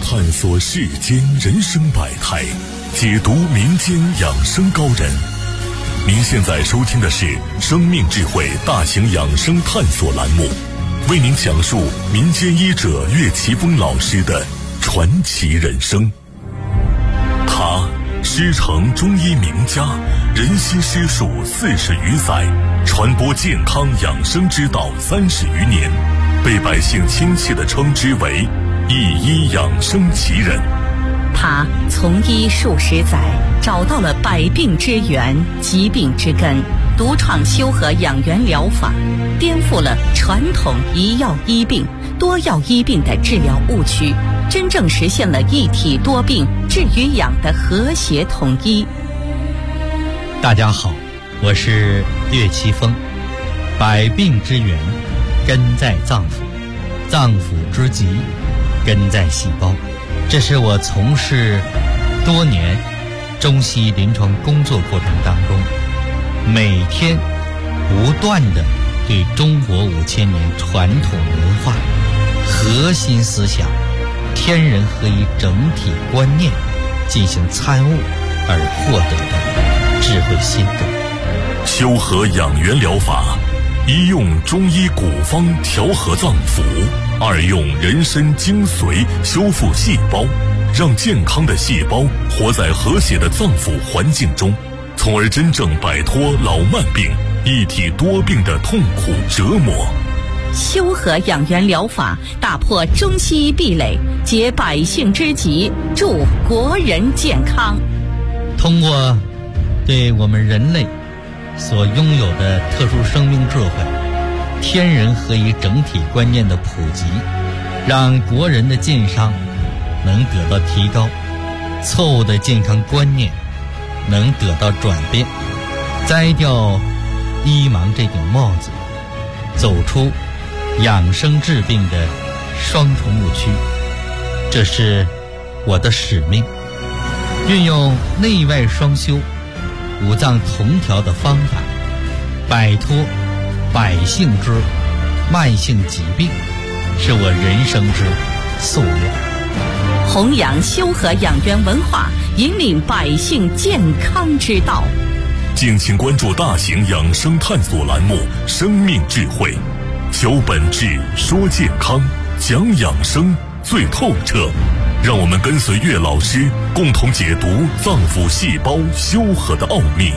探索世间人生百态，解读民间养生高人。您现在收听的是生命智慧大型养生探索栏目，为您讲述民间医者岳奇峰老师的传奇人生。他师承中医名家，人心师术40余载，传播健康养生之道30余年，被百姓亲切地称之为一医养生奇人。 他从医数十载，找到了百病之源、疾病之根，独创修和养元疗法，颠覆了传统一药医病、多药医病的治疗误区，真正实现了一体多病、治与养的和谐统一。 大家好，我是岳奇峰。百病之源根在脏腑，脏腑之疾根在细胞。这是我从事多年中西医临床工作过程当中，每天不断地对中国5000年传统文化核心思想天人合一整体观念进行参悟而获得的智慧心得。 修和养元疗法，一用中医古方调和脏腑，二用人参精髓修复细胞，让健康的细胞活在和谐的脏腑环境中，从而真正摆脱老慢病、一体多病的痛苦折磨。 修和养元疗法打破中西医壁垒，解百姓之急，助国人健康。 通过对我们人类所拥有的特殊生命智慧、天人合一整体观念的普及，让国人的健康能得到提高，错误的健康观念能得到转变，摘掉医盲这顶帽子，走出养生治病的双重误区。这是我的使命，运用内外双修、五脏同调的方法，摆脱百姓之慢性疾病，是我人生之夙愿。 弘扬修和养元文化，引领百姓健康之道。 敬请关注大型养生探索栏目《生命智慧》，求本质，说健康，讲养生最透彻。让我们跟随岳老师，共同解读脏腑细胞修和的奥秘。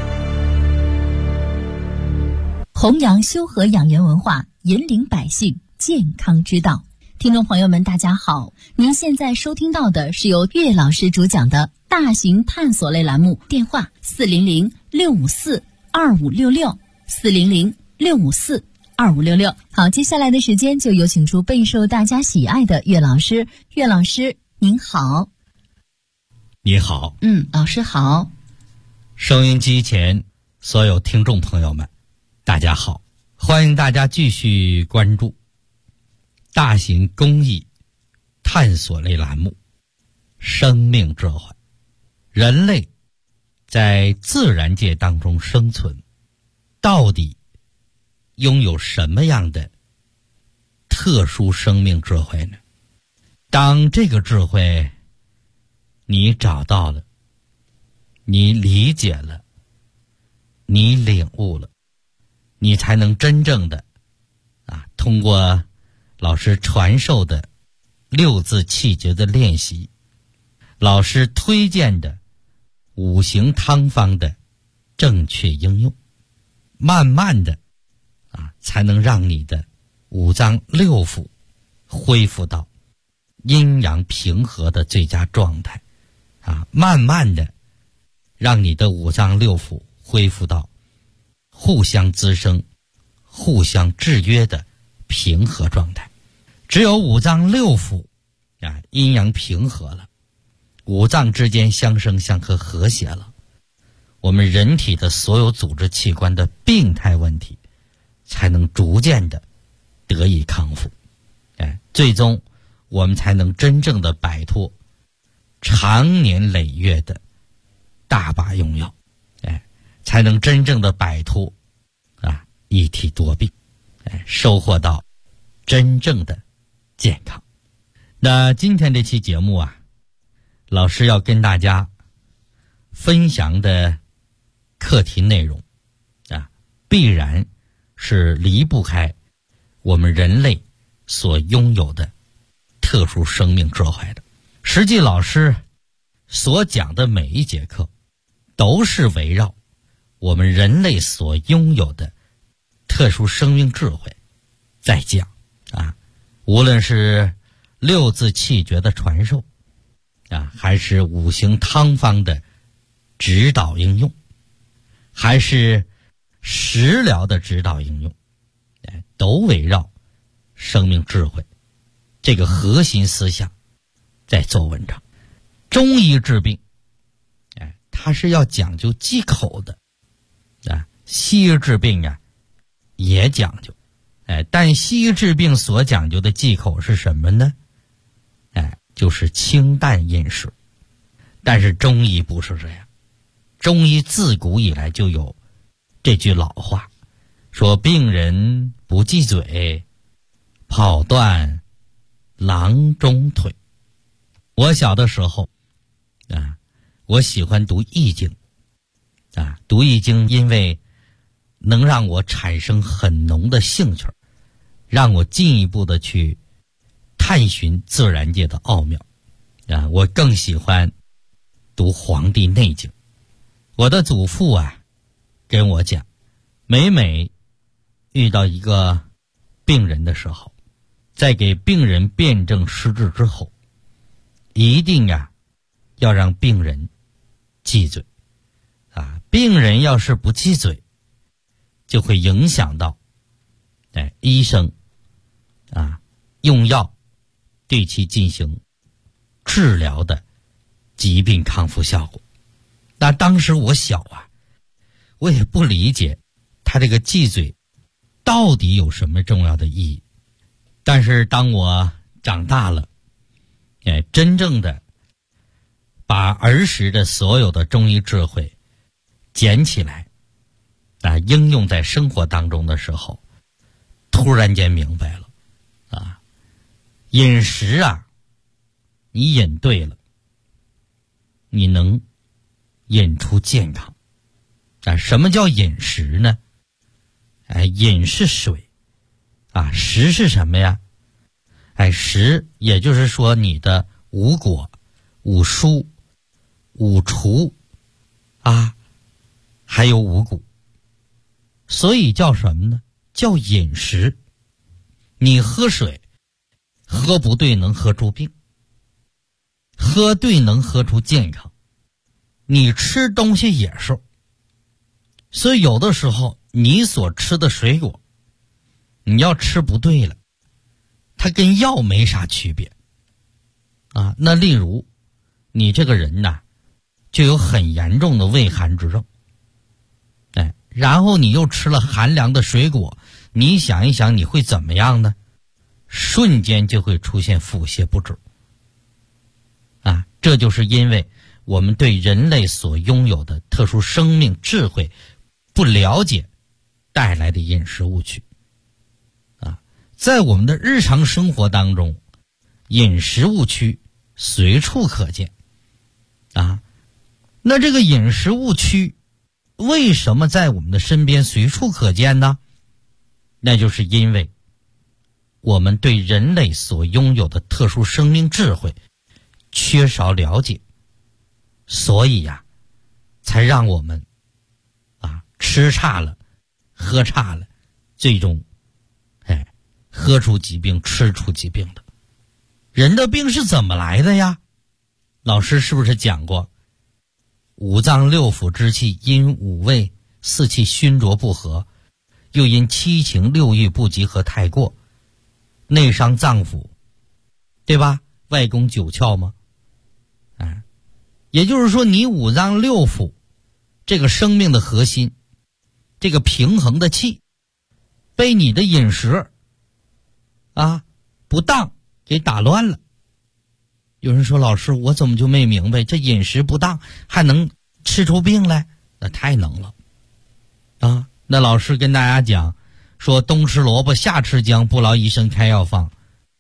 弘扬修和养元文化，引领百姓健康之道。听众朋友们大家好，您现在收听到的是由岳老师主讲的大型探索类栏目，电话400-654-2566 400-654-2566。好，接下来的时间就有请出备受大家喜爱的岳老师。岳老师您好。 你好。 老师好。 收音机前所有听众朋友们大家好，欢迎大家继续关注大型公益探索类栏目《生命智慧》。人类在自然界当中生存，到底拥有什么样的特殊生命智慧呢？当这个智慧你找到了，你理解了，你领悟了，你才能真正的通过老师传授的6字气诀的练习，老师推荐的5行汤方的正确应用，慢慢的才能让你的五脏六腑恢复到阴阳平和的最佳状态，慢慢的让你的五脏六腑恢复到互相滋生、互相制约的平和状态。只有五脏六腑阴阳平和了，五脏之间相生相克和谐了，我们人体的所有组织器官的病态问题才能逐渐的得以康复，最终我们才能真正的摆脱长年累月的大把用药，才能真正的摆脱一体多病，收获到真正的健康。 那今天这期节目啊，老师要跟大家分享的课题内容啊，必然是离不开我们人类所拥有的特殊生命智慧的。实际老师所讲的每一节课都是围绕我们人类所拥有的特殊生命智慧在讲啊，无论是六字气诀的传授啊，还是五行汤方的指导应用，还是食疗的指导应用，都围绕生命智慧这个核心思想在做文章。中医治病它是要讲究忌口的啊，西医治病啊也讲究，但西医治病所讲究的忌口是什么呢？就是清淡饮食。但是中医不是这样，中医自古以来就有这句老话，说病人不忌嘴，跑断郎中腿。我小的时候啊，我喜欢读易经啊，读易经因为能让我产生很浓的兴趣，让我进一步的去探寻自然界的奥妙啊。我更喜欢读《黄帝内经》。我的祖父啊跟我讲，每遇到一个病人的时候，在给病人辩证施治之后，一定要让病人忌嘴啊。病人要是不忌嘴，就会影响到医生用药对其进行治疗的疾病康复效果。那当时我小我也不理解他这个忌嘴到底有什么重要的意义。但是当我长大了，真正的把儿时的所有的中医智慧捡起来应用在生活当中的时候，突然间明白了饮食你饮对了，你能饮出健康什么叫饮食呢？饮是水食是什么呀？食也就是说你的五果、五蔬、五畜还有五谷，所以叫什么呢？叫饮食。你喝水喝不对能喝出病，喝对能喝出健康。你吃东西也是，所以有的时候你所吃的水果，你要吃不对了，它跟药没啥区别那例如你这个人就有很严重的胃寒之症，然后你又吃了寒凉的水果，你想一想你会怎么样呢？瞬间就会出现腹泻不止这就是因为我们对人类所拥有的特殊生命智慧不了解带来的饮食误区在我们的日常生活当中，饮食误区随处可见那这个饮食误区为什么在我们的身边随处可见呢？那就是因为我们对人类所拥有的特殊生命智慧缺少了解，所以才让我们吃差了喝差了，最终喝出疾病吃出疾病的。人的病是怎么来的呀？老师是不是讲过五脏六腑之气因五味四气熏浊不和，又因七情六欲不集合太过，内伤脏腑，对吧？外攻九窍吗？也就是说你五脏六腑这个生命的核心，这个平衡的气被你的饮食不当给打乱了。有人说老师我怎么就没明白，这饮食不当还能吃出病来？那太能了那老师跟大家讲说，冬吃萝卜夏吃姜，不劳医生开药方。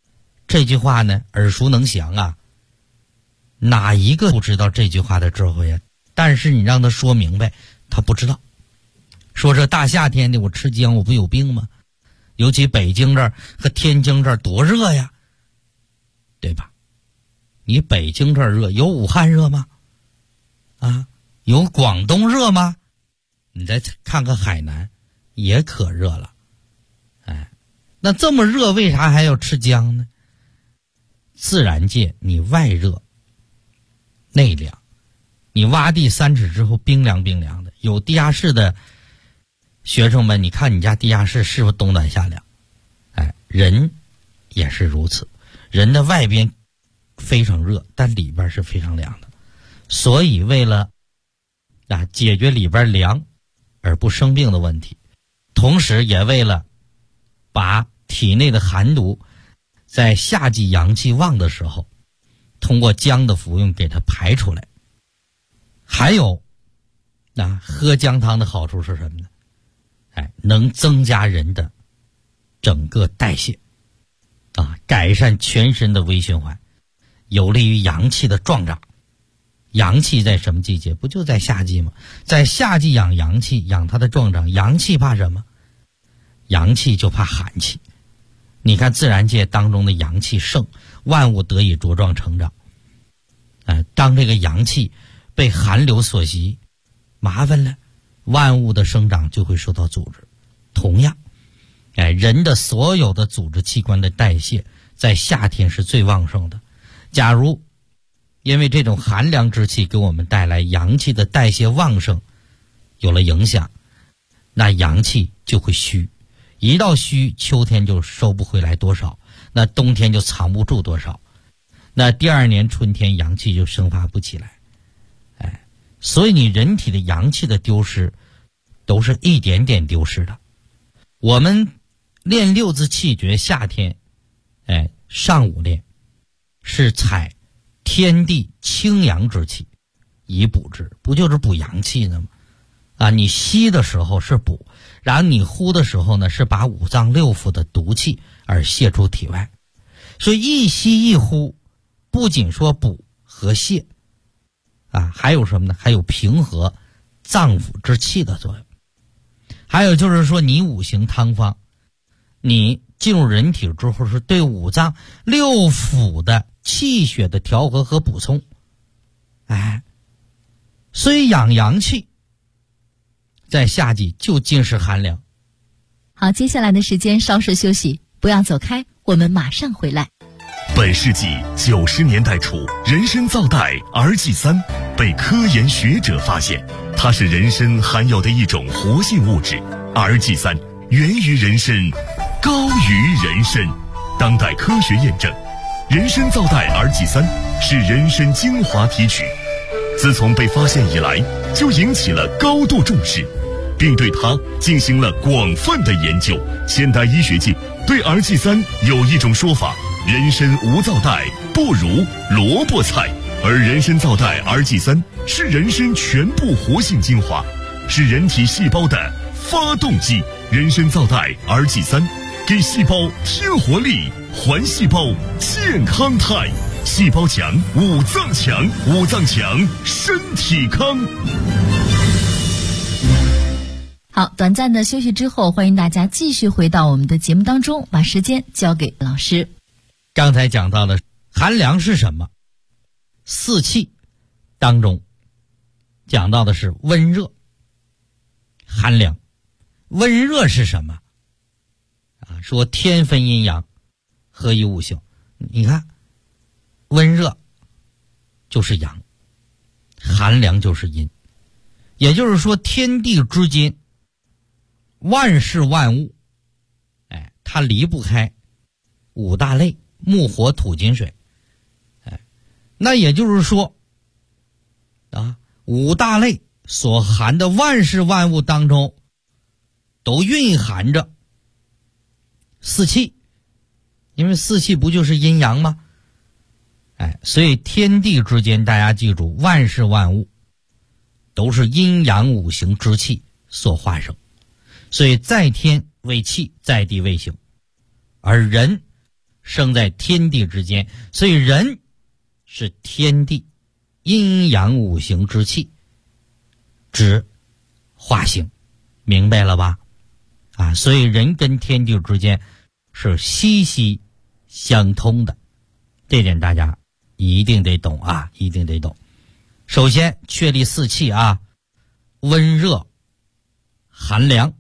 这句话呢耳熟能详啊，哪一个不知道这句话的智慧啊？但是你让他说明白，他不知道。说这大夏天的我吃姜我不有病吗？尤其北京这儿和天津这儿多热呀，对吧？你北京这儿热，有武汉热吗？啊，有广东热吗？你再看看海南，也可热了。哎，那这么热，为啥还要吃姜呢？自然界你外热内凉，你挖地3尺之后冰凉冰凉的。有地下室的学生们，你看你家地下室是不是冬暖夏凉？哎，人也是如此，人的外边非常热，但里边是非常凉的。所以为了解决里边凉而不生病的问题，同时也为了把体内的寒毒在夏季阳气旺的时候通过姜的服用给它排出来。还有喝姜汤的好处是什么呢？能增加人的整个代谢改善全身的微循环，有利于阳气的壮长。阳气在什么季节？不就在夏季吗？在夏季养阳气，养它的壮长。阳气怕什么？阳气就怕寒气。你看自然界当中的阳气盛，万物得以茁壮成长。当这个阳气被寒流所袭，麻烦了，万物的生长就会受到阻滞。同样，人的所有的组织器官的代谢在夏天是最旺盛的。假如因为这种寒凉之气给我们带来阳气的代谢旺盛有了影响，那阳气就会虚，一到虚，秋天就收不回来多少，那冬天就藏不住多少，那第2年春天阳气就生发不起来。所以你人体的阳气的丢失都是一点点丢失的。我们练6字气诀，夏天上午练是采天地清阳之气以补之，不就是补阳气呢吗？你吸的时候是补，然后你呼的时候呢是把5脏6腑的毒气而泄出体外。所以一吸一呼不仅说补和泄还有什么呢？还有平和脏腑之气的作用。还有就是说你5行汤方，你进入人体之后是对5脏6腑的气血的调和和补充。所以养阳气在夏季就尽是寒凉。 好，接下来的时间稍事休息，不要走开，我们马上回来。 本世纪90年代初，人参皂苷RG3被科研学者发现，它是人参含有的一种活性物质。RG3源于人参，高于人参。当代科学验证，人参皂苷RG3是人参精华提取，自从被发现以来，就引起了高度重视，并对它进行了广泛的研究。现代医学界对 RG3有一种说法：人参无皂苷不如萝卜菜，而人参皂苷RG3是人参全部活性精华，是人体细胞的发动机。人参皂苷RG3给细胞添活力，还细胞健康态。细胞强，五脏强，五脏强，身体康。 好，短暂的休息之后，欢迎大家继续回到我们的节目当中，把时间交给老师。 刚才讲到了寒凉是什么，4气当中讲到的是温热寒凉。温热是什么说天分阴阳，合一五行。你看温热就是阳，寒凉就是阴。也就是说天地之间万事万物它离不开5大类：木火土金水。那也就是说5大类所含的万事万物当中都蕴含着4气，因为4气不就是阴阳吗？所以天地之间，大家记住，万事万物都是阴阳5行之气所化生。所以在天为气，在地为形，而人生在天地之间，所以人是天地阴阳五行之气之化形，明白了吧？啊，所以人跟天地之间是息息相通的，这点大家一定得懂啊，一定得懂。首先确立四气啊，温热寒凉，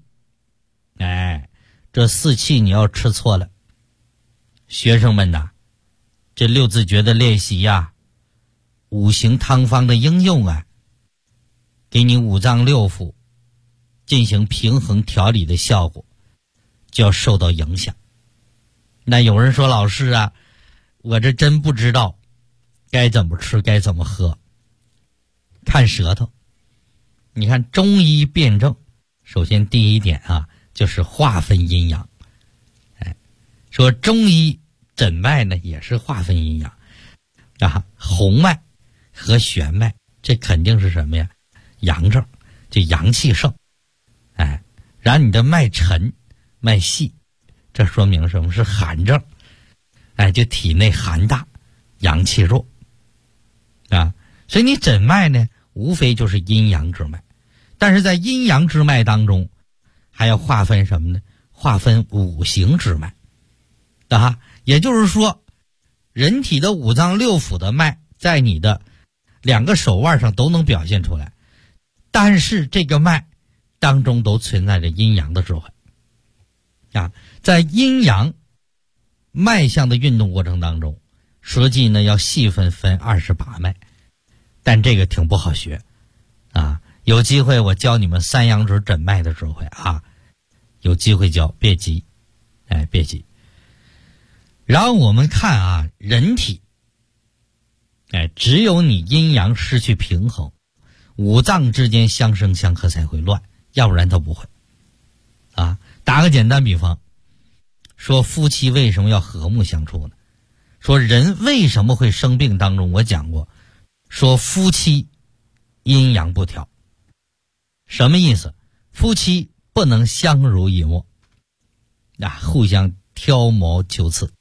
这四气你要吃错了。学生们呐，这六字诀的练习呀，五行汤方的应用啊，给你五脏六腑进行平衡调理的效果就要受到影响。那有人说，老师啊，我这真不知道该怎么吃该怎么喝，看舌头。你看中医辨证，首先第一点啊，就是划分阴阳。说中医诊脉呢也是划分阴阳啊，红脉和玄脉，这肯定是什么呀？阳症，就阳气盛。然后你的脉沉脉细，这说明什么？是寒症。就体内寒大，阳气弱啊。所以你诊脉呢，无非就是阴阳之脉，但是在阴阳之脉当中还要划分什么呢？划分五行之脉啊。也就是说，人体的五脏六腑的脉在你的两个手腕上都能表现出来，但是这个脉当中都存在着阴阳的智慧啊。在阴阳脉象的运动过程当中，实际呢要细分28脉，但这个挺不好学啊。有机会我教你们三阳指诊脉的智慧啊，有机会教，别急，别急。然后我们看啊，人体只有你阴阳失去平衡，五脏之间相生相克才会乱，要不然它不会啊。打个简单比方，说夫妻为什么要和睦相处呢？说人为什么会生病当中我讲过，说夫妻阴阳不调。什么意思？夫妻不能相濡以沫互相挑毛求疵。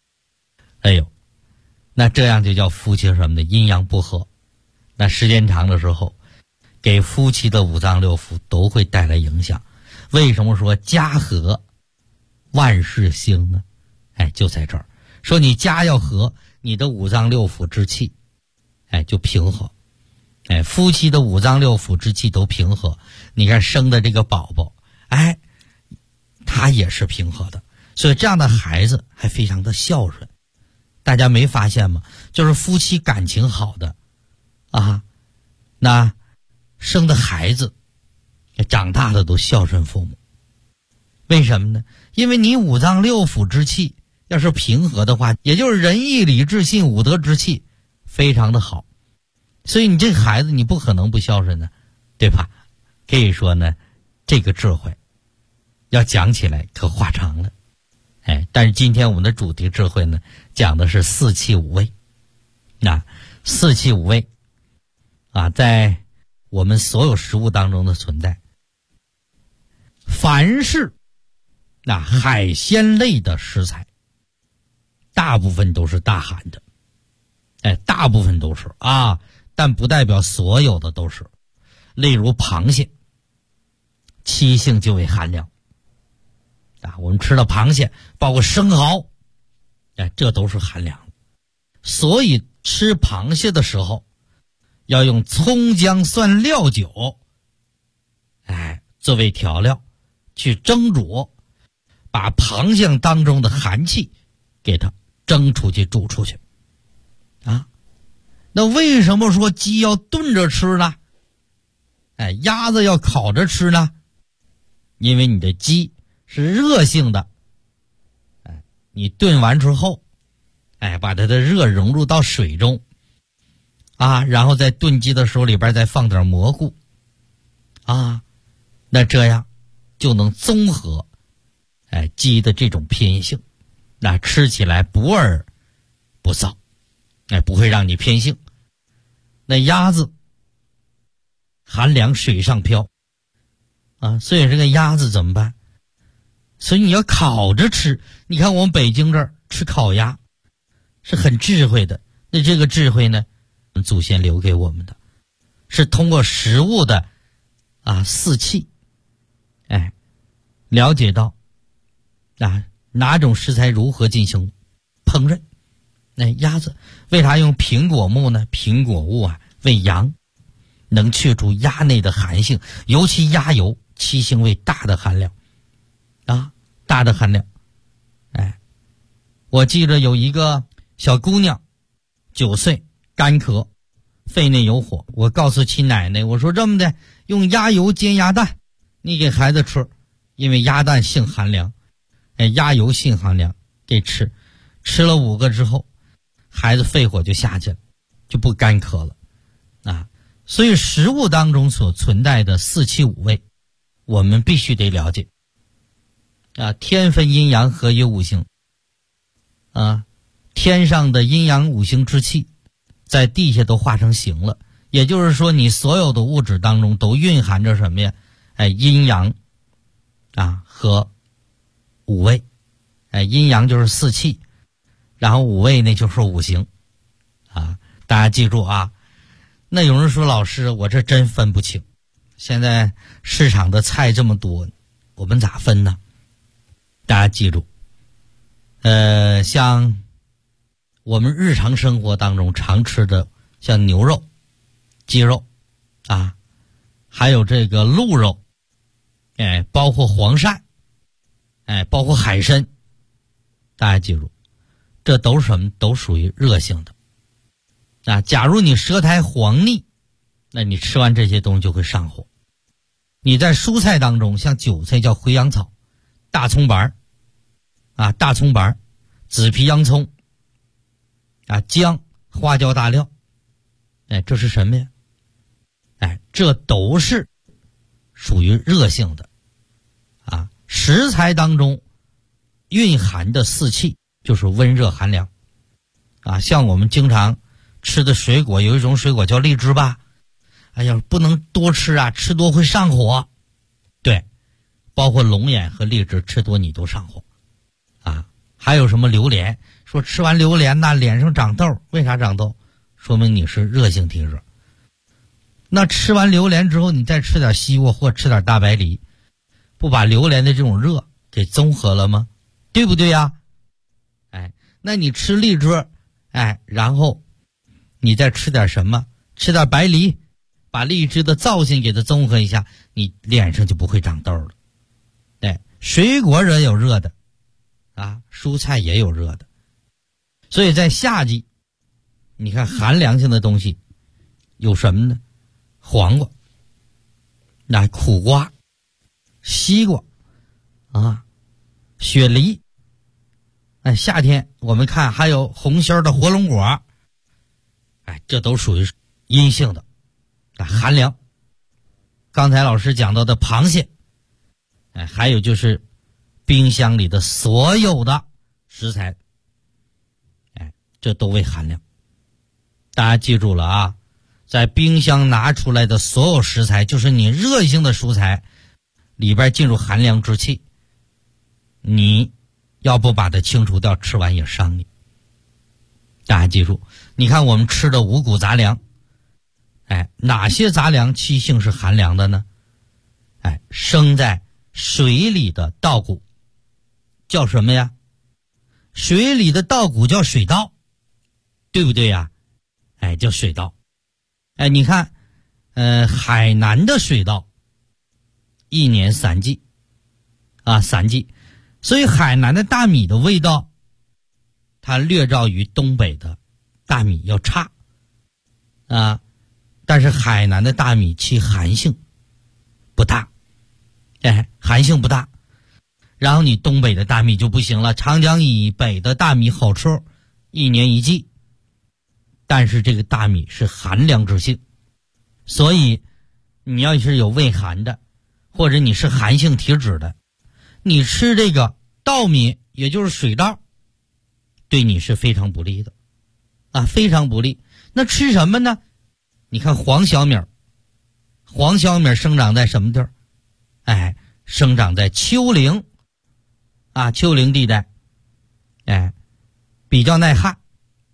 那这样就叫夫妻什么的阴阳不和。那时间长的时候，给夫妻的五脏六腑都会带来影响。为什么说家和万事兴呢？就在这儿。说你家要和，你的五脏六腑之气就平和。夫妻的五脏六腑之气都平和，你看生的这个宝宝他也是平和的，所以这样的孩子还非常的孝顺。大家没发现吗？就是夫妻感情好的那生的孩子长大的都孝顺父母。为什么呢？因为你五脏六腑之气要是平和的话，也就是仁义礼智信五德之气非常的好，所以你这孩子你不可能不孝顺的，对吧？可以说呢，这个智慧要讲起来可话长了。但是今天我们的主题智慧呢，讲的是四气五味。四气五味在我们所有食物当中的存在，凡是海鲜类的食材，大部分都是大寒的。大部分都是但不代表所有的都是。例如螃蟹，七性就为寒凉我们吃的螃蟹包括生蚝这都是寒凉的。所以吃螃蟹的时候要用葱姜蒜料酒作为调料去蒸煮，把螃蟹当中的寒气给它蒸出去煮出去那为什么说鸡要炖着吃呢？鸭子要烤着吃呢？因为你的鸡是热性的，你炖完之后把它的热融入到水中然后在炖鸡的时候里边再放点蘑菇那这样就能综合鸡的这种偏性，那吃起来不味不臊不会让你偏性。那鸭子寒凉水上漂所以这个鸭子怎么办？所以你要烤着吃。你看我们北京这儿吃烤鸭是很智慧的。那这个智慧呢，祖先留给我们的，是通过食物的四气，了解到哪种食材如何进行烹饪。鸭子为啥用苹果木呢？苹果物为阳，能去除鸭内的寒性，尤其鸭油七星为大的含量大的含量。我记着有一个小姑娘9岁，干咳，肺内有火，我告诉其奶奶，我说这么的，用鸭油煎鸭蛋，你给孩子吃，因为鸭蛋性寒凉，鸭油性寒凉，给吃了5个之后，孩子肺火就下去了，就不干咳了所以食物当中所存在的4气5味，我们必须得了解天分阴阳，合于五行天上的阴阳五行之气在地下都化成形了，也就是说你所有的物质当中都蕴含着什么呀？阴阳和五味。阴阳就是4气，然后五味呢就是五行大家记住那有人说老师，我这真分不清，现在市场的菜这么多，我们咋分呢？大家记住像我们日常生活当中常吃的，像牛肉、鸡肉还有这个鹿肉，包括黄鳝，包括海参，大家记住，这都是什么？都属于热性的假如你舌苔黄腻，那你吃完这些东西就会上火。你在蔬菜当中，像韭菜叫回阳草，大葱白紫皮洋葱姜、花椒、大料，这是什么呀？这都是属于热性的食材当中蕴含的4气就是温热寒凉像我们经常吃的水果，有一种水果叫荔枝吧，不能多吃吃多会上火。对，包括龙眼和荔枝，吃多你都上火还有什么榴莲，说吃完榴莲脸上长痘，为啥长痘？说明你是热性体质。那吃完榴莲之后，你再吃点西瓜或吃点大白梨，不把榴莲的这种热给综合了吗？对不对呀？那你吃荔枝，然后你再吃点什么？吃点白梨，把荔枝的造性给它综合一下，你脸上就不会长痘了。水果也有热的蔬菜也有热的，所以在夏季，你看寒凉性的东西有什么呢？黄瓜、苦瓜、西瓜雪梨。夏天我们看还有红心的火龙果，这都属于阴性的寒凉。刚才老师讲到的螃蟹，还有就是冰箱里的所有的食材，这都为寒凉。大家记住了在冰箱拿出来的所有食材，就是你热性的蔬菜里边进入寒凉之气，你要不把它清除掉，吃完也伤你。大家记住，你看我们吃的五谷杂粮，哪些杂粮气性是寒凉的呢？生在水里的稻谷叫什么呀？水里的稻谷叫水稻，对不对呀？叫水稻。你看海南的水稻一年3季3季，所以海南的大米的味道它略照于东北的大米要差但是海南的大米其寒性不大，寒性不大。然后你东北的大米就不行了，长江以北的大米好吃，一年1季，但是这个大米是寒凉之性，所以你要是有胃寒的，或者你是寒性体质的，你吃这个稻米，也就是水稻，对你是非常不利的非常不利。那吃什么呢？你看黄小米，黄小米生长在什么地儿？生长在丘陵丘陵地带，比较耐旱，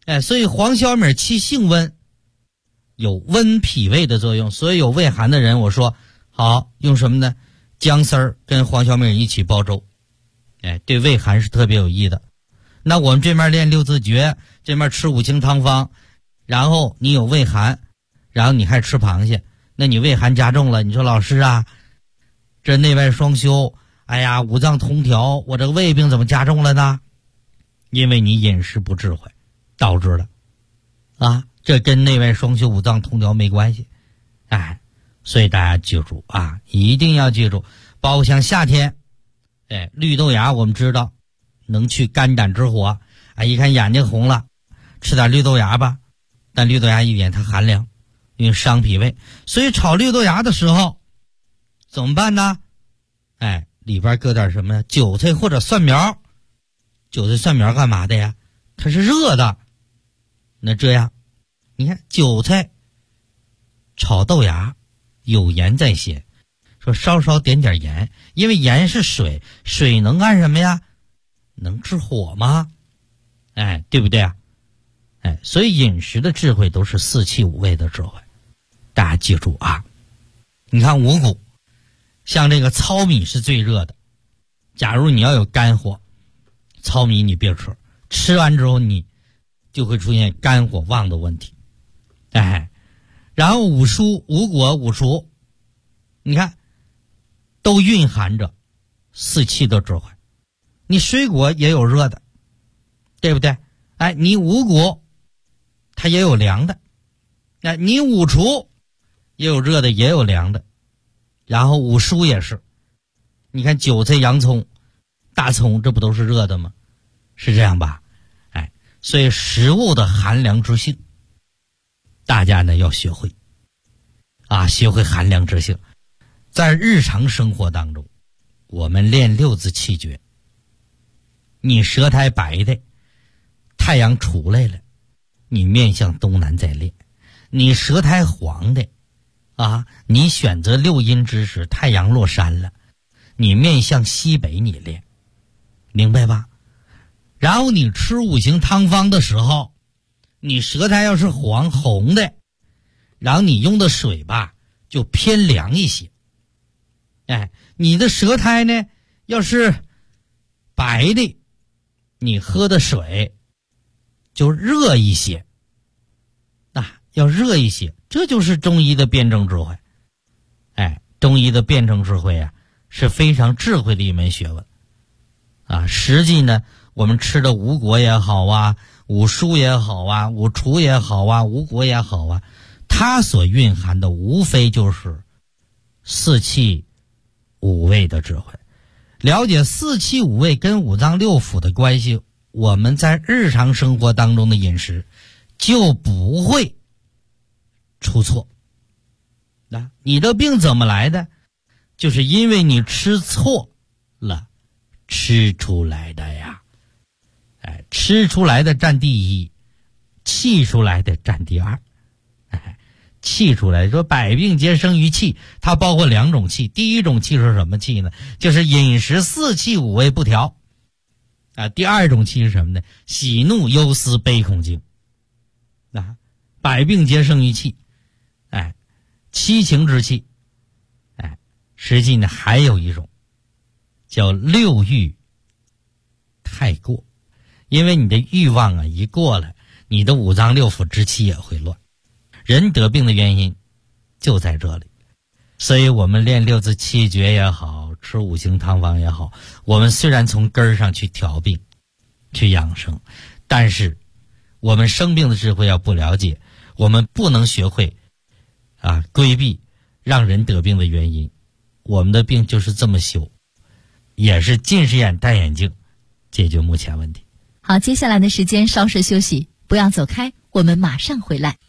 所以黄小米气性温，有温脾胃的作用。所以有胃寒的人，我说好用什么呢？姜丝儿跟黄小米一起煲粥，对胃寒是特别有益的。那我们这边练六字诀，这边吃五行汤方，然后你有胃寒，然后你还吃螃蟹，那你胃寒加重了，你说老师啊，这内外双修，哎呀，五脏通调，我这个胃病怎么加重了呢？因为你饮食不智慧导致的啊，这跟内外双修五脏通调没关系。所以大家记住啊，一定要记住，包括像夏天，绿豆芽我们知道能去肝胆之火，一看眼睛红了，吃点绿豆芽吧。但绿豆芽一点它寒凉，因为伤脾胃，所以炒绿豆芽的时候怎么办呢？里边搁点什么呀？韭菜或者蒜苗。韭菜蒜苗干嘛的呀？它是热的。那这样你看韭菜炒豆芽有盐在先，说稍稍点点盐，因为盐是水，水能干什么呀？能治火吗？对不对啊？所以饮食的智慧都是四气五味的智慧，大家记住啊。你看五谷，像这个糙米是最热的，假如你要有肝火，糙米你别吃，吃完之后你就会出现肝火旺的问题。然后五果五蔬，你看都蕴含着四气的智慧。你水果也有热的，对不对？你五谷它也有凉的，你五畜也有热的也有凉的，然后五蔬也是。你看韭菜洋葱大葱，这不都是热的吗？是这样吧？所以食物的寒凉之性大家呢要学会学会寒凉之性。在日常生活当中，我们练六字气诀，你舌苔白的，太阳出来了，你面向东南再练；你舌苔黄的你选择六阴之时，太阳落山了，你面向西北你练，明白吧？然后你吃五行汤方的时候，你舌苔要是黄红的，然后你用的水吧就偏凉一些。你的舌苔呢要是白的，你喝的水就热一些，要热一些。这就是中医的辩证智慧。中医的辩证智慧是非常智慧的一门学问实际呢，我们吃的五果也好五蔬也好五畜也好五果也好它所蕴含的无非就是四气五味的智慧。了解四气五味跟五脏六腑的关系，我们在日常生活当中的饮食就不会出错。你的病怎么来的？就是因为你吃错了吃出来的呀。吃出来的占第一，气出来的占第二。气出来说百病皆生于气，它包括两种气。第一种气是什么气呢？就是饮食四气五味不调第二种气是什么呢？喜怒忧思悲恐惊百病皆生于气，七情之气。实际呢还有一种叫六欲太过，因为你的欲望一过了，你的五脏六腑之气也会乱。人得病的原因就在这里。所以我们练六字气诀也好，吃五行汤方也好，我们虽然从根儿上去调病去养生，但是我们生病的智慧要不了解，我们不能学会规避让人得病的原因。我们的病就是这么修，也是近视眼戴眼镜解决目前问题。 好，接下来的时间稍事休息，不要走开，我们马上回来。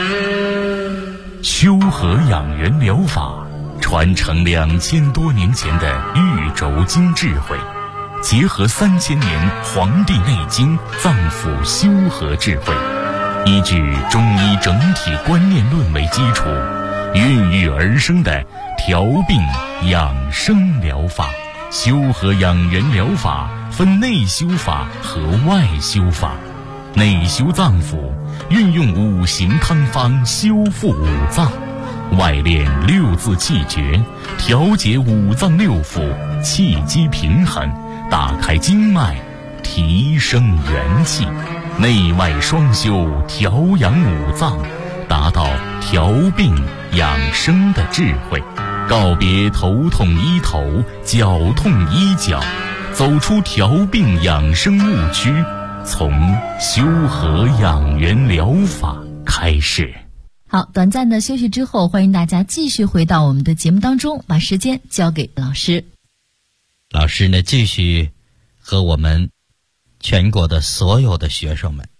修和养元疗法传承2000多年前的玉轴经智慧，结合3000年《黄帝内经》脏腑修和智慧，依据中医整体观念论为基础，孕育而生的调病养生疗法。修和养元疗法分内修法和外修法， 内修脏腑，运用五行汤方修复五脏；外练六字气诀，调节五脏六腑，气机平衡，打开经脉，提升元气；内外双修，调养五脏，达到调病养生的智慧，告别头痛医头，脚痛医脚，走出调病养生误区，从修和养元疗法开始。 好，短暂的休息之后，欢迎大家继续回到我们的节目当中，把时间交给老师。 老师呢，继续和我们全国的所有的学生们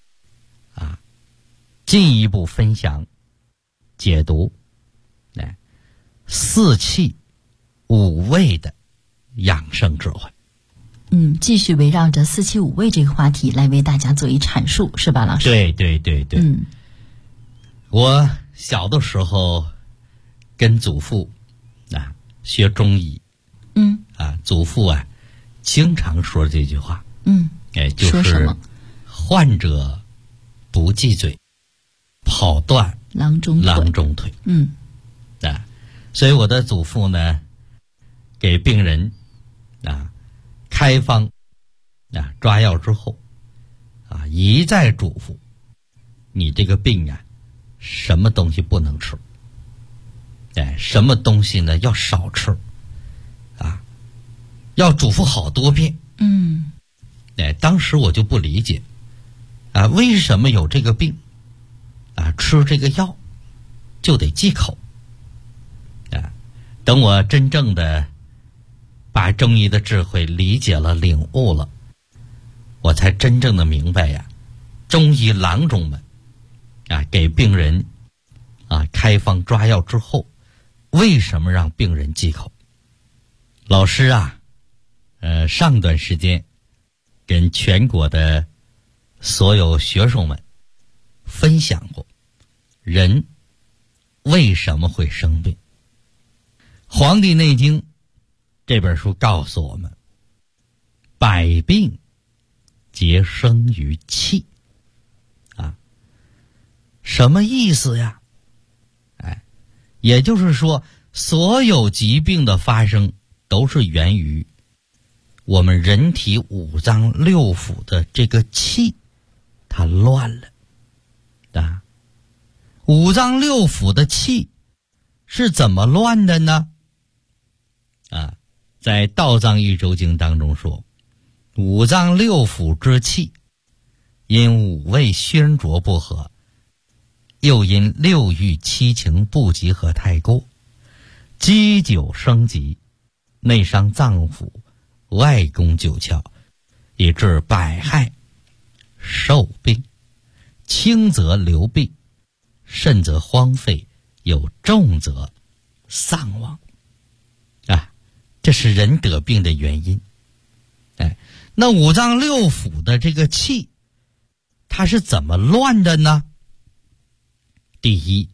进一步分享解读四气五味的养生智慧。 继续围绕着四气五味这个话题来为大家做一阐述，是吧，老师？ 对。我小的时候跟祖父学中医，祖父经常说这句话，就是患者不忌嘴，跑断郎中腿。所以我的祖父呢，给病人开方抓药之后一再嘱咐你这个病什么东西不能吃，什么东西呢要少吃要嘱咐好多遍。当时我就不理解为什么有这个病吃这个药就得忌口。等我真正的把中医的智慧理解了领悟了，我才真正的明白中医郎中们给病人开方抓药之后为什么让病人忌口。老师上段时间跟全国的所有学生们分享过人为什么会生病。《黄帝内经》这本书告诉我们，百病皆生于气什么意思呀？也就是说，所有疾病的发生都是源于我们人体五脏六腑的这个气它乱了五脏六腑的气是怎么乱的呢？在《道藏一周经》当中说，五脏六腑之气因五味熏浊不和，又因六欲七情不及和太过，积久生疾，内伤脏腑，外攻九窍，以致百害受病，轻则流弊，甚则荒废，有重则丧亡这是人得病的原因。那五脏六腑的这个气它是怎么乱的呢？第一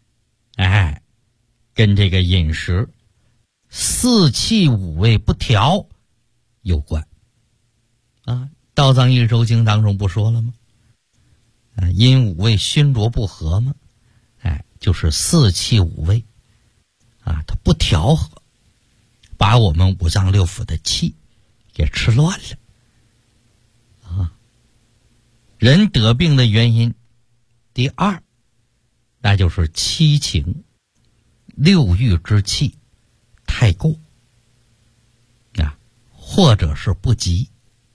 跟这个饮食四气五味不调有关道藏一周经当中不说了吗？因五味熏浊不和吗？就是四气五味它不调和，把我们五脏六腑的气给吃乱了人得病的原因第二，那就是七情六欲之气太过或者是不及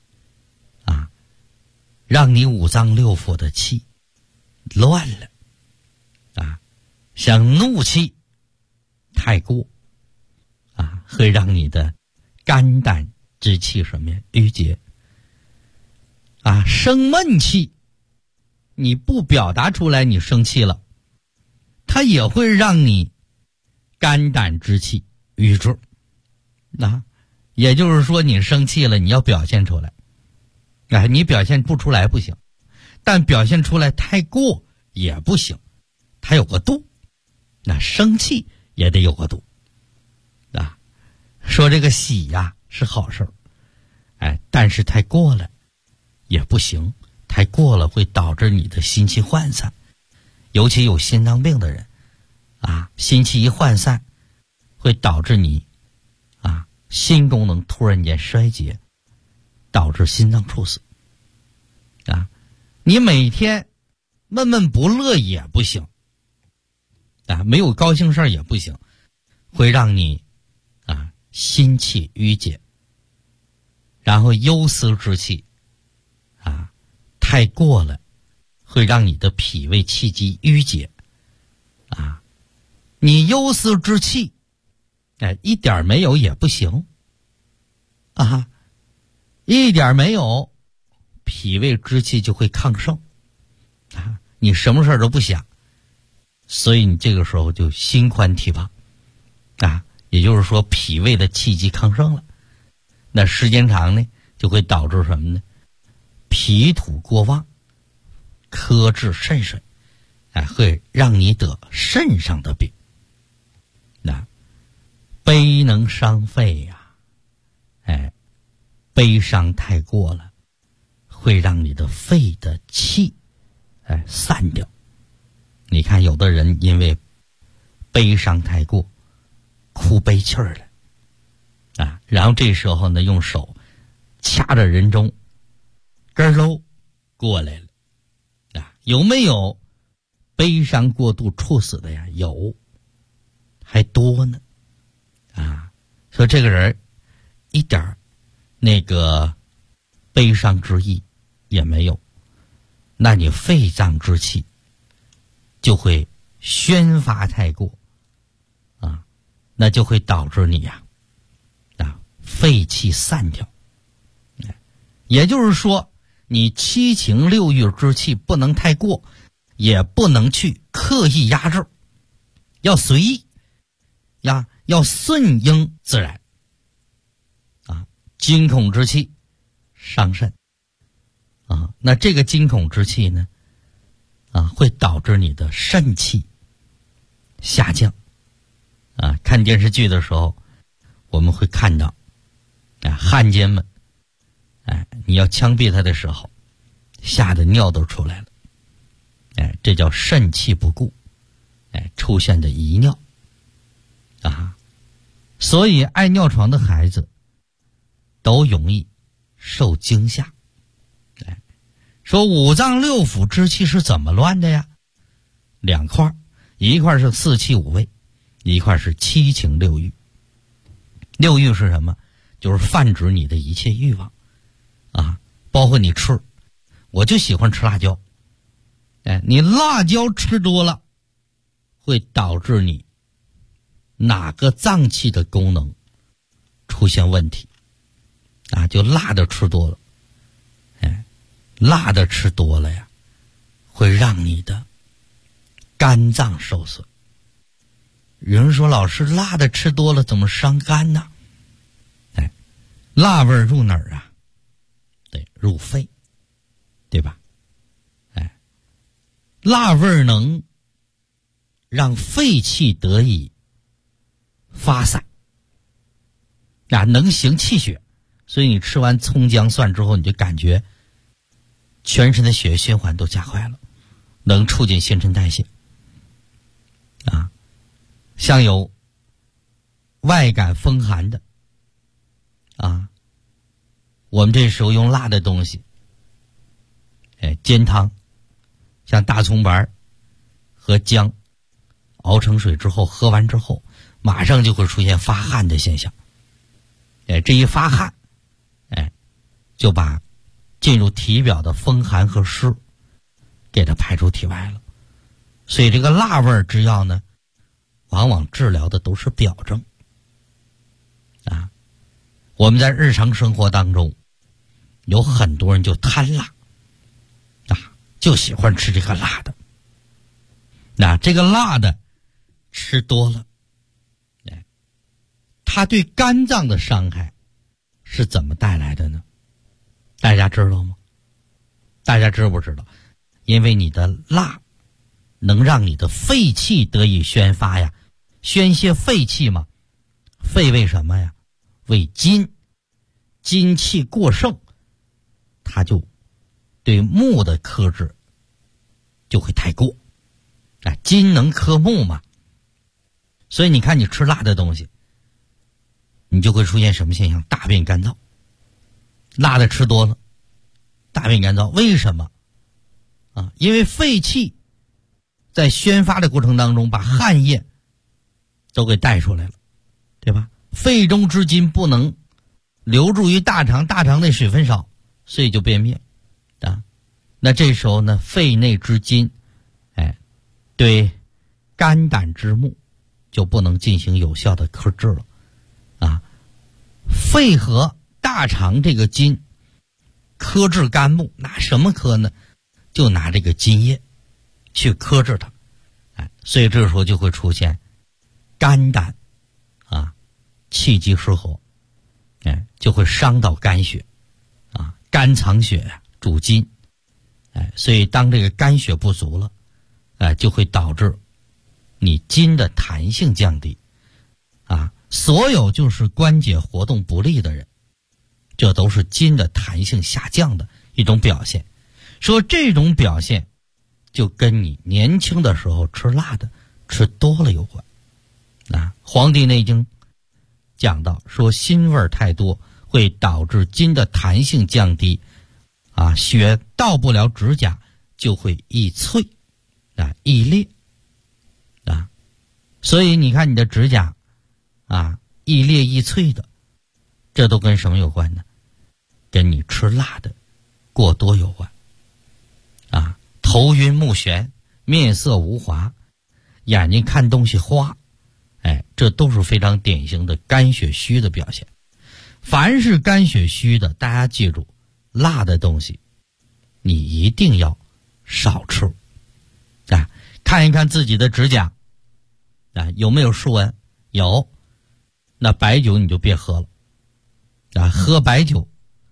让你五脏六腑的气乱了像怒气太过会让你的肝胆之气什么呀郁结生闷气，你不表达出来你生气了，它也会让你肝胆之气郁滞也就是说你生气了你要表现出来你表现不出来不行，但表现出来太过也不行，它有个度生气也得有个度说这个喜是好事但是太过了也不行， 太过了会导致你的心气涣散，尤其有心脏病的人心气一涣散会导致你心功能突然间衰竭，导致心脏猝死你每天闷闷不乐也不行没有高兴事儿也不行，会让你心气郁结，然后忧思之气太过了会让你的脾胃气机郁结你忧思之气一点没有也不行一点没有，脾胃之气就会亢盛你什么事都不想，所以你这个时候就心宽体胖也就是说脾胃的气机亢盛了，那时间长呢就会导致什么呢？脾土过旺，苛致肾水会让你得肾上的病悲能伤肺悲伤太过了会让你的肺的气散掉。你看有的人因为悲伤太过哭悲气儿了然后这时候呢用手掐着人中根喽过来了有没有悲伤过度猝死的呀？有，还多呢说这个人一点那个悲伤之意也没有，那你肺脏之气就会宣发太过那就会导致你肺气散掉也就是说你七情六欲之气不能太过，也不能去刻意压制，要随意要顺应自然惊恐之气伤肾那这个惊恐之气呢会导致你的肾气下降看电视剧的时候我们会看到汉奸们你要枪毙他的时候吓得尿都出来了这叫肾气不固出现的遗尿所以爱尿床的孩子都容易受惊吓说五脏六腑之气是怎么乱的呀？两块，一块是四气五味，一块是七情六欲。六欲是什么？就是泛指你的一切欲望包括你吃，我就喜欢吃辣椒你辣椒吃多了会导致你哪个脏器的功能出现问题就辣的吃多了辣的吃多了呀会让你的肝脏受损。有人说老师辣的吃多了怎么伤肝呢？辣味入哪儿对，入肺，对吧？辣味能让肺气得以发散能行气血，所以你吃完葱姜蒜之后你就感觉全身的血液循环都加快了，能促进新陈代谢像有外感风寒的我们这时候用辣的东西煎汤，像大葱白和姜熬成水之后喝完之后马上就会出现发汗的现象这一发汗就把进入体表的风寒和湿给它排出体外了。所以这个辣味之药呢往往治疗的都是表症我们在日常生活当中有很多人就贪辣就喜欢吃这个辣的这个辣的吃多了它对肝脏的伤害是怎么带来的呢？大家知道吗？大家知不知道？因为你的辣能让你的肺气得以宣发呀，宣泄肺气嘛。肺为什么呀？为金，金气过盛，它就对木的克制就会太过。金能克木嘛，所以你看你吃辣的东西，你就会出现什么现象？大便干燥。辣的吃多了，大便干燥，为什么？因为肺气在宣发的过程当中把汗液都给带出来了，对吧？肺中之津不能流注于大肠，大肠内水分少，所以就便秘啊。那这时候呢，肺内之津对肝胆之木就不能进行有效的克制了啊。肺和大肠这个津克制肝木，拿什么克呢？就拿这个津液去克制它。所以这时候就会出现肝胆气机失和，就会伤到肝血肝藏血主筋，所以当这个肝血不足了，就会导致你筋的弹性降低所有就是关节活动不利的人，这都是筋的弹性下降的一种表现。说这种表现就跟你年轻的时候吃辣的吃多了有关。黄帝内经讲到说，辛味太多会导致筋的弹性降低血到不了指甲就会易脆易裂所以你看你的指甲易裂易脆的，这都跟什么有关呢？跟你吃辣的过多有关头晕目眩，面色无华，眼睛看东西花，这都是非常典型的肝血虚的表现。凡是肝血虚的，大家记住，辣的东西你一定要少吃看一看自己的指甲有没有竖纹，有，那白酒你就别喝了喝白酒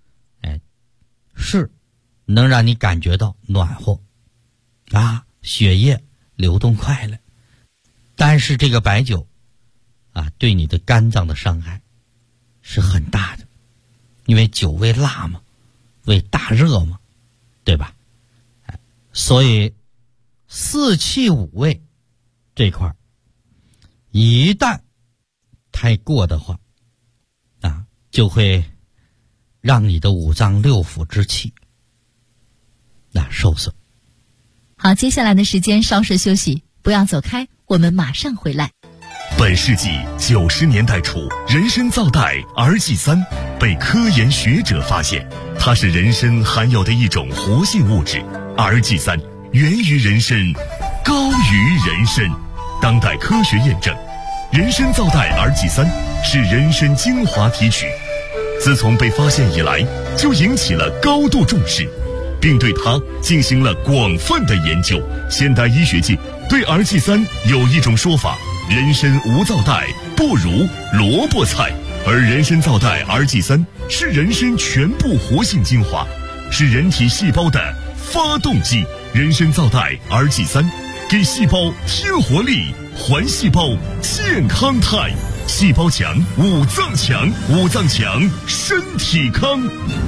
是能让你感觉到暖和血液流动快了，但是这个白酒对你的肝脏的伤害是很大的，因为酒为辣嘛，为大热嘛，对吧？所以四气五味这块一旦太过的话就会让你的五脏六腑之气受损。 好，接下来的时间稍事休息，不要走开，我们马上回来。 本世纪90年代初，人参皂苷儿祭三被科研学者发现，它是人参含有的一种活性物质。儿祭三源于人参，高于人参。当代科学验证，人参皂苷儿祭三是人参精华提取，自从被发现以来，就引起了高度重视，并对它进行了广泛的研究。现代医学界对儿祭三有一种说法：人参无皂苷不如萝卜菜，而人参皂苷儿祭三是人参全部活性精华，是人体细胞的发动机。人参皂苷儿祭三给细胞添活力，还细胞健康态。细胞强，五脏强，五脏强，身体康。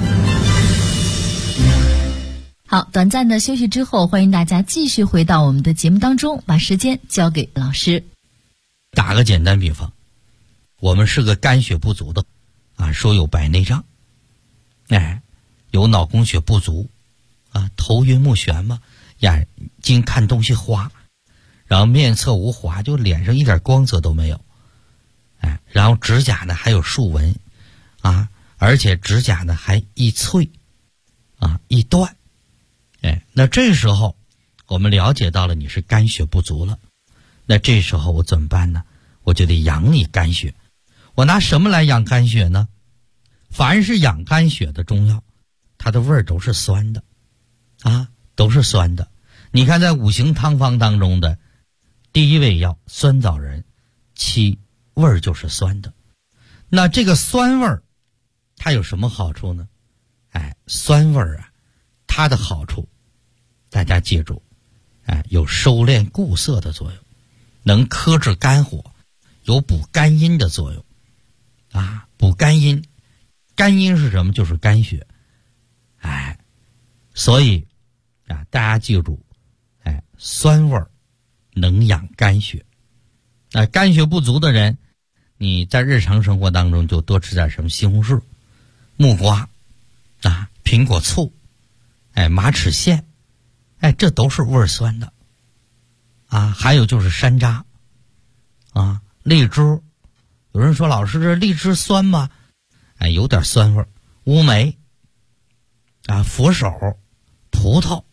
好，短暂的休息之后，欢迎大家继续回到我们的节目当中，把时间交给老师。 打个简单比方，我们是个肝血不足的说有白内障，有脑供血不足头晕目眩嘛，眼睛看东西花，然后面色无华，就脸上一点光泽都没有，然后指甲呢还有竖纹而且指甲呢还易脆易断，那这时候我们了解到了你是肝血不足了，那这时候我怎么办呢？我就得养你肝血。我拿什么来养肝血呢？凡是养肝血的中药，它的味儿都是酸的都是酸的。你看在五行汤方当中的第一味药酸枣仁，其味儿就是酸的。那这个酸味儿它有什么好处呢？酸味儿它的好处大家记住，有收敛固涩的作用，能克制肝火，有补肝阴的作用补肝阴。肝阴是什么？就是肝血。 所以大家记住，酸味能养肝血。肝血不足的人，你在日常生活当中就多吃点什么西红柿、木瓜苹果醋，马齿苋，这都是味酸的还有就是山楂荔枝。有人说老师这荔枝酸吗？有点酸味。乌梅佛手、葡萄，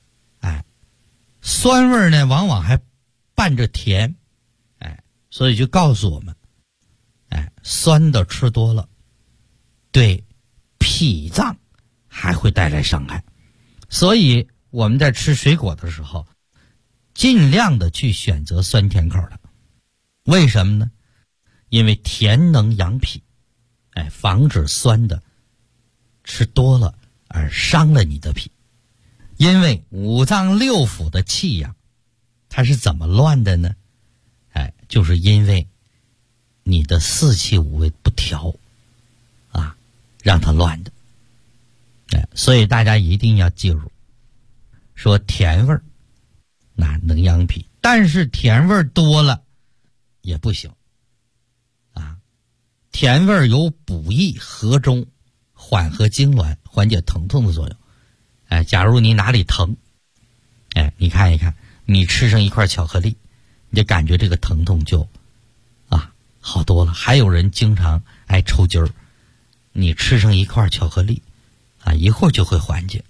酸味呢往往还伴着甜，所以就告诉我们，酸的吃多了对脾脏还会带来伤害。所以我们在吃水果的时候尽量的去选择酸甜口的。为什么呢？因为甜能养脾，防止酸的吃多了而伤了你的脾。因为五脏六腑的气呀，它是怎么乱的呢？就是因为你的四气五味不调让它乱的。所以大家一定要记住，说甜味儿能养脾，但是甜味儿多了也不行甜味儿有补益和中、缓和痉挛、缓解疼痛的作用。假如你哪里疼，你看一看，你吃上一块巧克力，你就感觉这个疼痛就好多了。还有人经常爱抽筋儿，你吃上一块巧克力一会儿就会缓解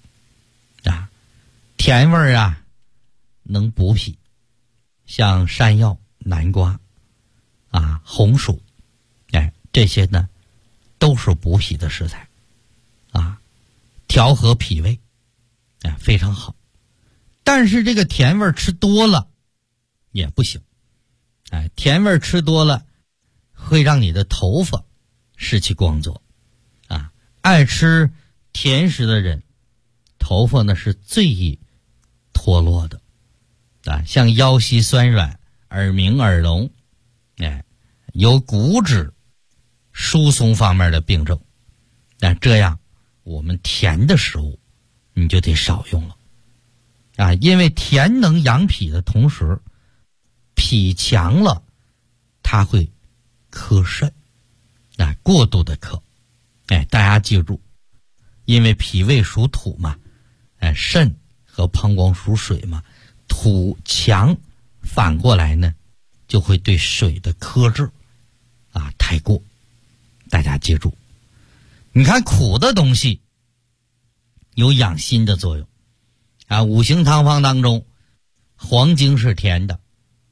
甜味儿能补脾，像山药、南瓜红薯这些呢都是补脾的食材调和脾胃非常好。但是这个甜味吃多了也不行甜味吃多了会让你的头发失去光泽爱吃甜食的人头发呢是最易脱落的像腰膝酸软、耳鸣、耳聋有骨质疏松方面的病症。这样我们甜的食物你就得少用了因为甜能养脾的同时，脾强了它会克肾过度的克大家记住，因为脾胃属土嘛肾和膀胱属水嘛，土强反过来呢就会对水的克制太过。大家记住，你看苦的东西有养心的作用五行汤方当中黄精是甜的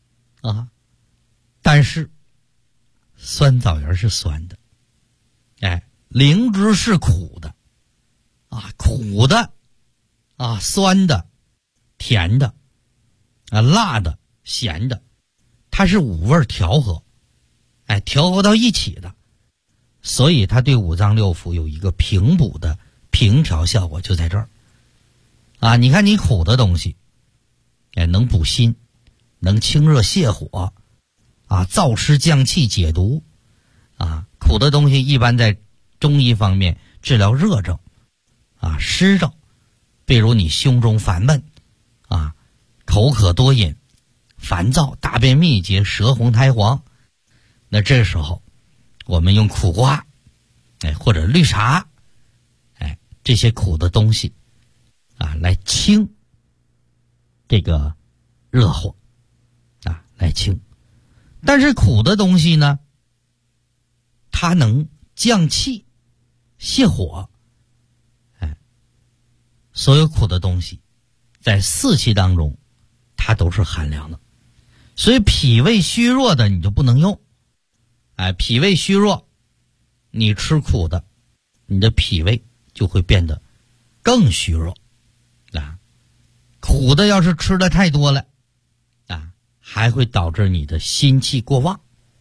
但是酸枣仁是酸的灵芝是苦的苦的酸的、甜的辣的、咸的，它是五味调和调和到一起的，所以它对五脏六腑有一个平补的平调效果，就在这儿你看你苦的东西能补心，能清热泻火燥湿降气解毒苦的东西一般在中医方面治疗热症湿症，比如你胸中烦闷口渴多饮、烦躁、大便秘结、舌红苔黄，那这时候我们用苦瓜或者绿茶这些苦的东西来清这个热火来清。但是苦的东西呢，它能降气泻火所有苦的东西在四气当中它都是寒凉的，所以脾胃虚弱的你就不能用脾胃虚弱你吃苦的，你的脾胃就会变得更虚弱苦的要是吃的太多了还会导致你的心气过旺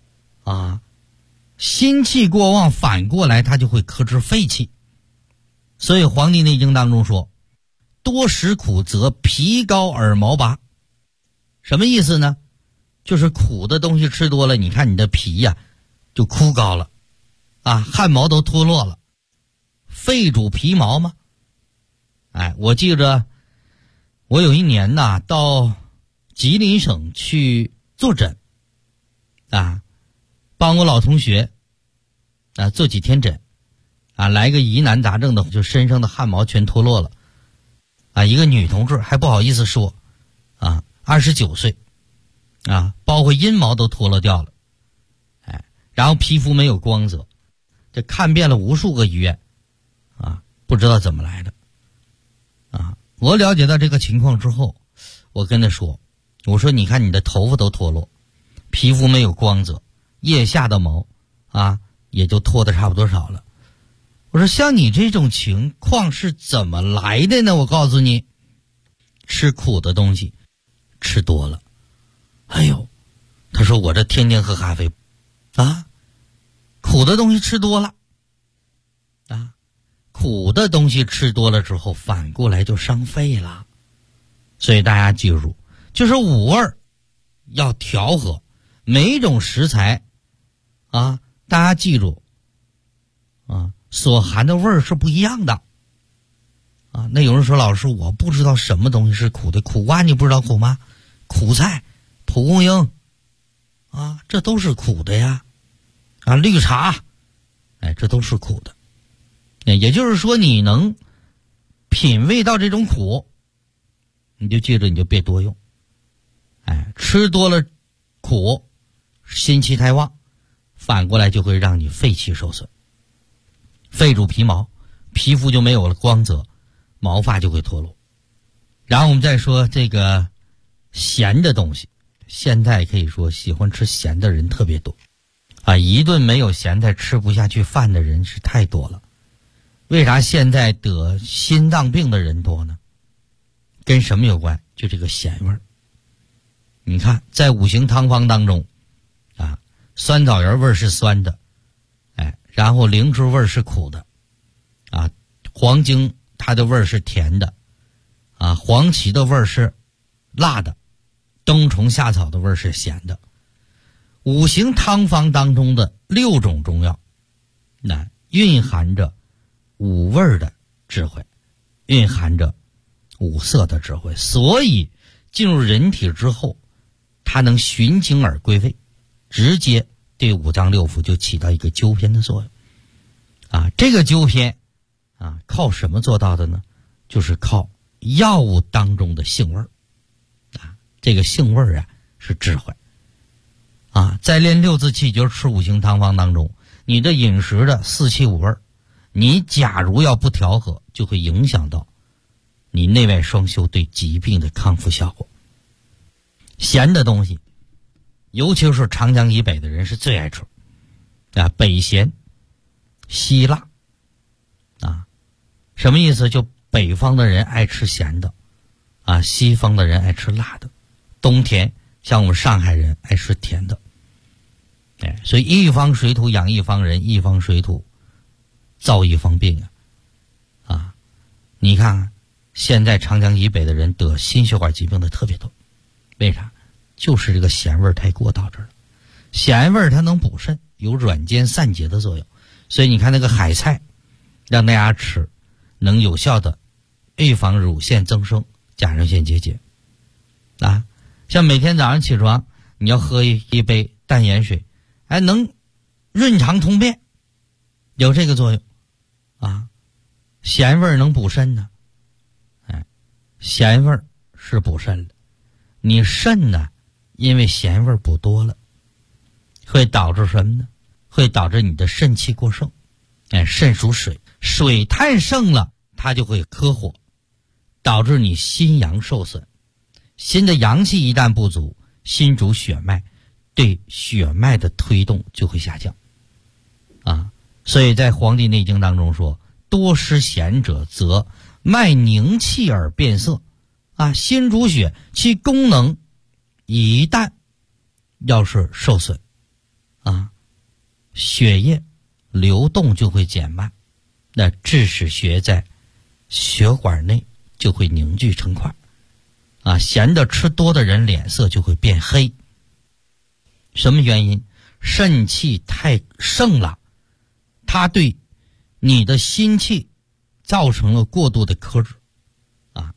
心气过旺反过来它就会克制肺气。所以《黄帝内经》当中说，多食苦则皮高而毛拔。什么意思呢？就是苦的东西吃多了，你看你的皮就枯槁了汗毛都脱落了。肺主皮毛吗？ 我记着我有一年呐到吉林省去坐诊帮我老同学做几天诊来个疑难杂症的，就身上的汗毛全脱落了一个女同志还不好意思说29岁包括阴毛都脱落掉了然后皮肤没有光泽，这看遍了无数个医院不知道怎么来的我了解到这个情况之后，我跟他说，我说你看你的头发都脱落，皮肤没有光泽，腋下的毛也就脱得差不多少了。我说像你这种情况是怎么来的呢？我告诉你，吃苦的东西吃多了。他说我这天天喝咖啡苦的东西吃多了苦的东西吃多了之后反过来就伤肺了。所以大家记住，就是五味要调和，每一种食材大家记住所含的味儿是不一样的那有人说老师我不知道什么东西是苦的，苦瓜你不知道苦吗？苦菜、蒲公英这都是苦的呀绿茶这都是苦的。也就是说你能品味到这种苦，你就记着你就别多用吃多了苦心气太旺，反过来就会让你肺气受损，肺主皮毛，皮肤就没有了光泽，毛发就会脱落。然后我们再说这个咸的东西，现在可以说喜欢吃咸的人特别多一顿没有咸菜吃不下去饭的人是太多了。为啥现在得心脏病的人多呢？跟什么有关？就这个咸味儿。你看在五行汤方当中酸枣仁味儿是酸的然后灵芝味儿是苦的黄精它的味儿是甜的黄芪的味儿是辣的，冬虫夏草的味儿是咸的。五行汤方当中的6种中药蕴含着五味的智慧，蕴含着五色的智慧，所以进入人体之后它能循经而归位，直接对五脏六腑就起到一个纠偏的作用这个纠偏靠什么做到的呢？就是靠药物当中的性味这个性味是智慧在练6字气就是吃五行汤方当中，你的饮食的4气5味，你假如要不调和，就会影响到你内外双修对疾病的康复效果。咸的东西尤其是长江以北的人是最爱吃北咸西辣什么意思？就北方的人爱吃咸的西方的人爱吃辣的，冬天像我们上海人爱吃甜的所以一方水土养一方人，一方水土造一方病你看现在长江以北的人得心血管疾病的特别多，为啥？就是这个咸味太过导致了。咸味它能补肾，有软坚散结的作用，所以你看那个海菜让大家吃，能有效的预防乳腺增生、甲状腺结节像每天早上起床你要喝一杯淡盐水能润肠通便，有这个作用咸味能补肾呢咸味是补肾的。你肾呢因为咸味补多了会导致什么呢？会导致你的肾气过剩肾属水，水太盛了它就会克火，导致你心阳受损。心的阳气一旦不足，心主血脉，对血脉的推动就会下降所以在《黄帝内经》当中说，多失咸者则脉凝气而变色心主血，其功能一旦要是受损血液流动就会减慢，那致使血在血管内就会凝聚成块咸的吃多的人脸色就会变黑。什么原因？肾气太盛了，它对你的心气造成了过度的克制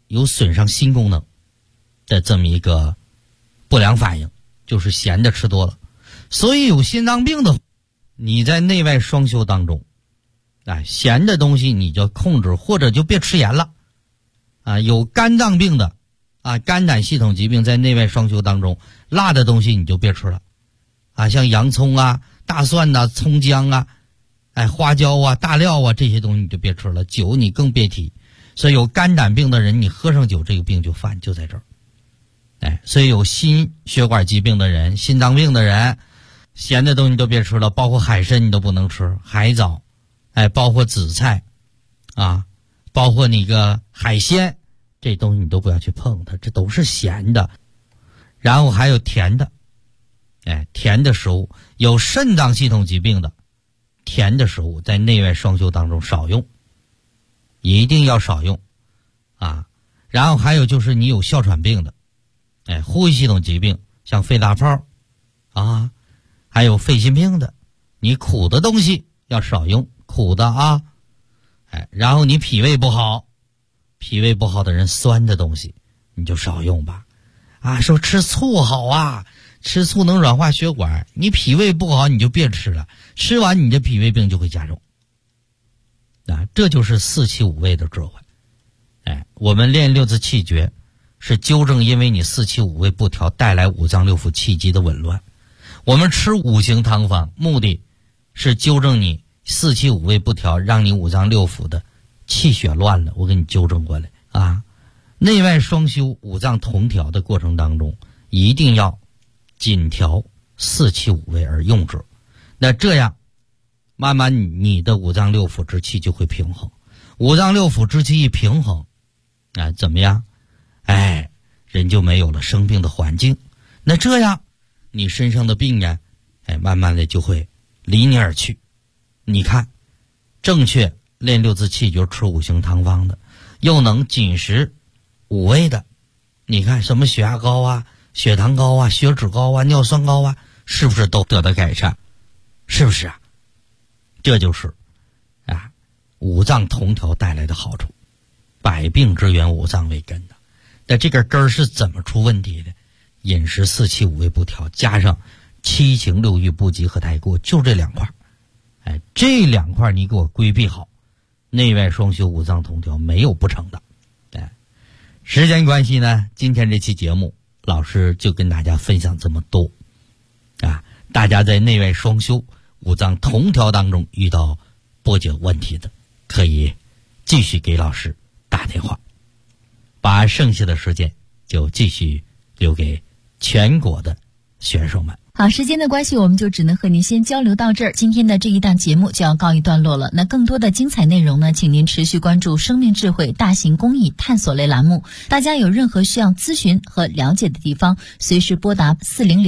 有损伤心功能的这么一个不良反应，就是咸的吃多了。所以有心脏病的，你在内外双修当中，咸的东西你就控制，或者就别吃盐了。有肝脏病的，肝胆系统疾病，在内外双修当中，辣的东西你就别吃了。像洋葱啊、大蒜呐、葱姜啊、花椒啊、大料啊，这些东西你就别吃了。酒你更别提。所以有肝胆病的人，你喝上酒，这个病就犯，就在这儿。所以有心血管疾病的人、心脏病的人，咸的东西都别吃了，包括海参你都不能吃，海藻，包括紫菜，包括那个海鲜，这东西你都不要去碰它，这都是咸的。然后还有甜的，甜的食物，有肾脏系统疾病的，甜的食物在内外双修当中少用，一定要少用然后还有就是你有哮喘病的，呼吸系统疾病，像肺大泡还有肺心病的，你苦的东西要少用，苦的然后你脾胃不好的人，酸的东西你就少用吧。说吃醋好吃醋能软化血管，你脾胃不好你就别吃了，吃完你的脾胃病就会加重。这就是四气五味的智慧。我们练六字气诀是纠正因为你四气五味不调带来五脏六腑气机的紊乱。我们吃五行汤方目的是纠正你四气五味不调，让你五脏六腑的气血乱了，我给你纠正过来内外双修五脏同调的过程当中，一定要紧调四气五味而用之。那这样慢慢你的五脏六腑之气就会平衡。五脏六腑之气一平衡怎么样？人就没有了生病的环境。那这样你身上的病慢慢的就会离你而去。你看，正确练六字气诀吃五行汤方的，又能紧实五味的，你看什么血压高血糖高血脂高尿酸高是不是都得到改善？是不是这就是五脏同调带来的好处。百病之源五脏为根的。那这个根是怎么出问题的？饮食四气五味不调，加上七情六欲不及和太过，就这两块。这两块你给我规避好，内外双修五脏同调没有不成的。时间关系呢，今天这期节目老师就跟大家分享这么多大家在内外双修五脏同调当中遇到波解问题的，可以继续给老师打电话，把剩下的时间就继续留给全国的选手们。 好，时间的关系，我们就只能和您先交流到这儿。今天的这一档节目就要告一段落了。那更多的精彩内容呢，请您持续关注生命智慧大型公益探索类栏目。大家有任何需要咨询和了解的地方，随时拨打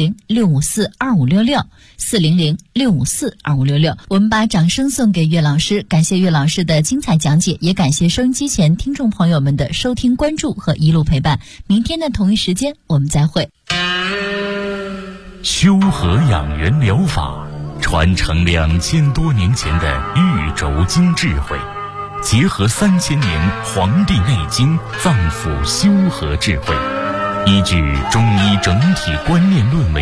400-654-2566 400-654-2566。我们把掌声送给岳老师，感谢岳老师的精彩讲解，也感谢收音机前听众朋友们的收听关注和一路陪伴。明天的同一时间我们再会。 修和养元疗法传承2000多年前的玉轴经智慧，结合3000年《黄帝内经》脏腑修和智慧，依据中医整体观念论为